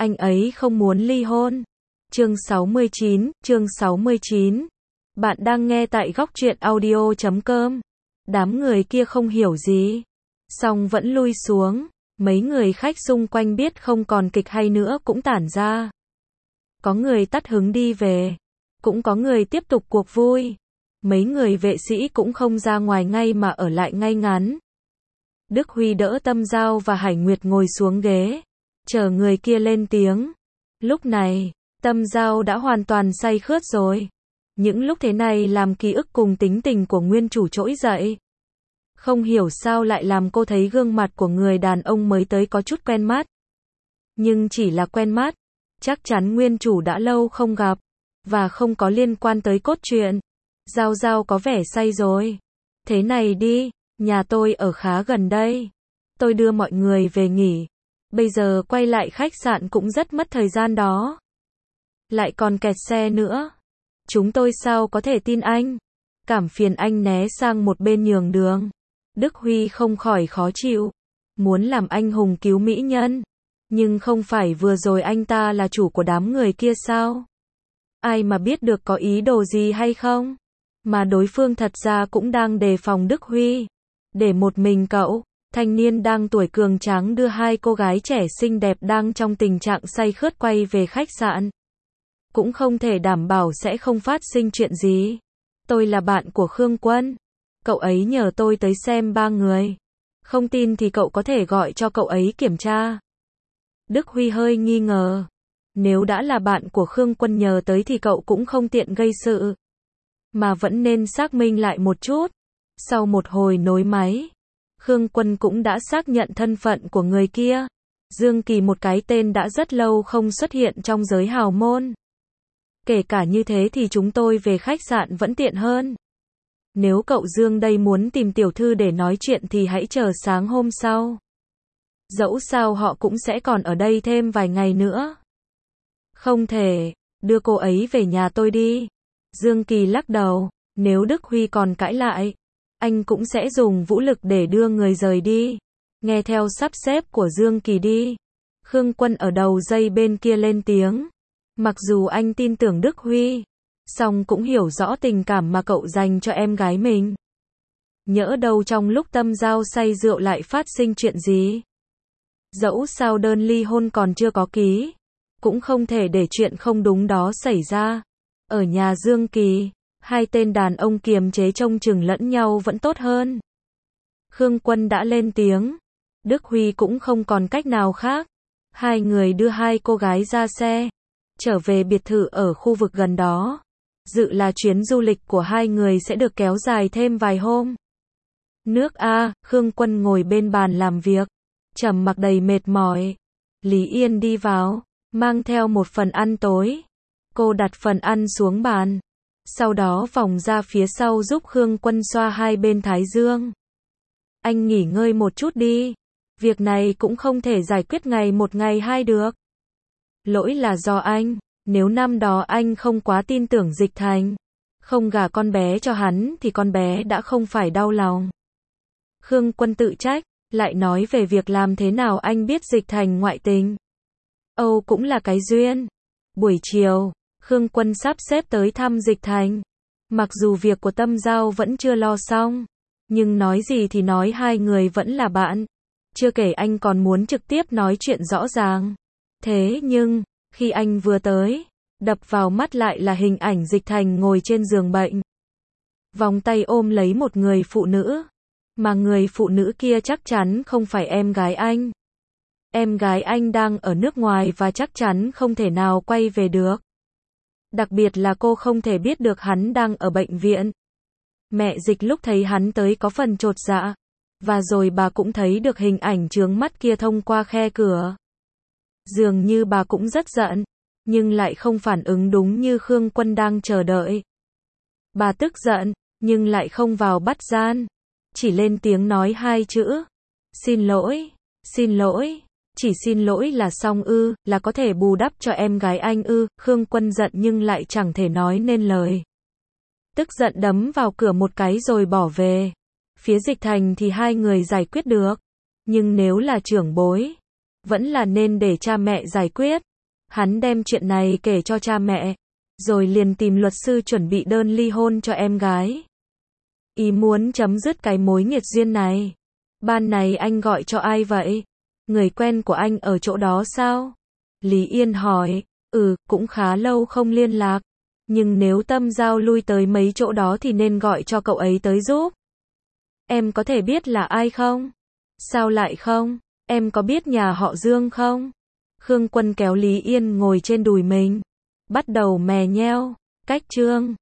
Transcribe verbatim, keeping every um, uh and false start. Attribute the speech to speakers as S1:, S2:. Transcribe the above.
S1: anh ấy không muốn ly hôn. Chương sáu mươi chín, chương sáu mươi chín. Bạn đang nghe tại góc truyện audio chấm com. Đám người kia không hiểu gì, xong vẫn lui xuống. Mấy người khách xung quanh biết không còn kịch hay nữa cũng tản ra. Có người tắt hứng đi về, cũng có người tiếp tục cuộc vui. Mấy người vệ sĩ cũng không ra ngoài ngay mà ở lại ngay ngắn. Đức Huy đỡ Tâm Giao và Hải Nguyệt ngồi xuống ghế, chờ người kia lên tiếng. Lúc này, Tâm Giao đã hoàn toàn say khướt rồi. Những lúc thế này làm ký ức cùng tính tình của nguyên chủ trỗi dậy. Không hiểu sao lại làm cô thấy gương mặt của người đàn ông mới tới có chút quen mắt. Nhưng chỉ là quen mắt, chắc chắn nguyên chủ đã lâu không gặp, và không có liên quan tới cốt truyện. Giao Giao có vẻ say rồi. Thế này đi, nhà tôi ở khá gần đây. Tôi đưa mọi người về nghỉ. Bây giờ quay lại khách sạn cũng rất mất thời gian đó. Lại còn kẹt xe nữa. Chúng tôi sao có thể tin anh? Cảm phiền anh né sang một bên nhường đường. Đức Huy không khỏi khó chịu. Muốn làm anh hùng cứu mỹ nhân. Nhưng không phải vừa rồi anh ta là chủ của đám người kia sao? Ai mà biết được có ý đồ gì hay không? Mà đối phương thật ra cũng đang đề phòng Đức Huy. Để một mình cậu, thanh niên đang tuổi cường tráng đưa hai cô gái trẻ xinh đẹp đang trong tình trạng say khướt quay về khách sạn. Cũng không thể đảm bảo sẽ không phát sinh chuyện gì. Tôi là bạn của Khương Quân. Cậu ấy nhờ tôi tới xem ba người. Không tin thì cậu có thể gọi cho cậu ấy kiểm tra. Đức Huy hơi nghi ngờ. Nếu đã là bạn của Khương Quân nhờ tới thì cậu cũng không tiện gây sự. Mà vẫn nên xác minh lại một chút. Sau một hồi nối máy, Khương Quân cũng đã xác nhận thân phận của người kia. Dương Kỳ, một cái tên đã rất lâu không xuất hiện trong giới hào môn. Kể cả như thế thì chúng tôi về khách sạn vẫn tiện hơn. Nếu cậu Dương đây muốn tìm tiểu thư để nói chuyện thì hãy chờ sáng hôm sau. Dẫu sao họ cũng sẽ còn ở đây thêm vài ngày nữa. Không thể, đưa cô ấy về nhà tôi đi. Dương Kỳ lắc đầu, nếu Đức Huy còn cãi lại, anh cũng sẽ dùng vũ lực để đưa người rời đi. Nghe theo sắp xếp của Dương Kỳ đi. Khương Quân ở đầu dây bên kia lên tiếng. Mặc dù anh tin tưởng Đức Huy, song cũng hiểu rõ tình cảm mà cậu dành cho em gái mình. Nhỡ đâu trong lúc Tâm Giao say rượu lại phát sinh chuyện gì. Dẫu sao đơn ly hôn còn chưa có ký, cũng không thể để chuyện không đúng đó xảy ra. Ở nhà Dương Kỳ, hai tên đàn ông kiềm chế trông chừng lẫn nhau vẫn tốt hơn. Khương Quân đã lên tiếng. Đức Huy cũng không còn cách nào khác. Hai người đưa hai cô gái ra xe, trở về biệt thự ở khu vực gần đó. Dự là chuyến du lịch của hai người sẽ được kéo dài thêm vài hôm. Nước A, Khương Quân ngồi bên bàn làm việc, trầm mặc đầy mệt mỏi. Lý Yên đi vào, mang theo một phần ăn tối. Cô đặt phần ăn xuống bàn, sau đó vòng ra phía sau giúp Khương Quân xoa hai bên thái dương. Anh nghỉ ngơi một chút đi. Việc này cũng không thể giải quyết ngày một ngày hai được. Lỗi là do anh. Nếu năm đó anh không quá tin tưởng Dịch Thành, không gả con bé cho hắn thì con bé đã không phải đau lòng. Khương Quân tự trách, lại nói về việc làm thế nào anh biết Dịch Thành ngoại tình. Âu cũng là cái duyên. Buổi chiều, Khương Quân sắp xếp tới thăm Dịch Thành. Mặc dù việc của Tâm Giao vẫn chưa lo xong, nhưng nói gì thì nói hai người vẫn là bạn. Chưa kể anh còn muốn trực tiếp nói chuyện rõ ràng. Thế nhưng, khi anh vừa tới, đập vào mắt lại là hình ảnh Dịch Thành ngồi trên giường bệnh. Vòng tay ôm lấy một người phụ nữ. Mà người phụ nữ kia chắc chắn không phải em gái anh. Em gái anh đang ở nước ngoài và chắc chắn không thể nào quay về được. Đặc biệt là cô không thể biết được hắn đang ở bệnh viện. Mẹ Dịch lúc thấy hắn tới có phần chột dạ. Và rồi bà cũng thấy được hình ảnh chướng mắt kia thông qua khe cửa. Dường như bà cũng rất giận, nhưng lại không phản ứng đúng như Khương Quân đang chờ đợi. Bà tức giận, nhưng lại không vào bắt gian. Chỉ lên tiếng nói hai chữ. Xin lỗi, xin lỗi. Chỉ xin lỗi là xong ư, là có thể bù đắp cho em gái anh ư. Khương Quân giận nhưng lại chẳng thể nói nên lời. Tức giận đấm vào cửa một cái rồi bỏ về. Phía Dịch Thành thì hai người giải quyết được. Nhưng nếu là trưởng bối, vẫn là nên để cha mẹ giải quyết. Hắn đem chuyện này kể cho cha mẹ, rồi liền tìm luật sư chuẩn bị đơn ly hôn cho em gái. Ý muốn chấm dứt cái mối nghiệt duyên này. Ban này anh gọi cho ai vậy? Người quen của anh ở chỗ đó sao? Lý Yên hỏi. Ừ, cũng khá lâu không liên lạc. Nhưng nếu Tâm Giao lui tới mấy chỗ đó thì nên gọi cho cậu ấy tới giúp. Em có thể biết là ai không? Sao lại không? Em có biết nhà họ Dương không? Khương Quân kéo Lý Yên ngồi trên đùi mình, bắt đầu mè nheo. Cách Trương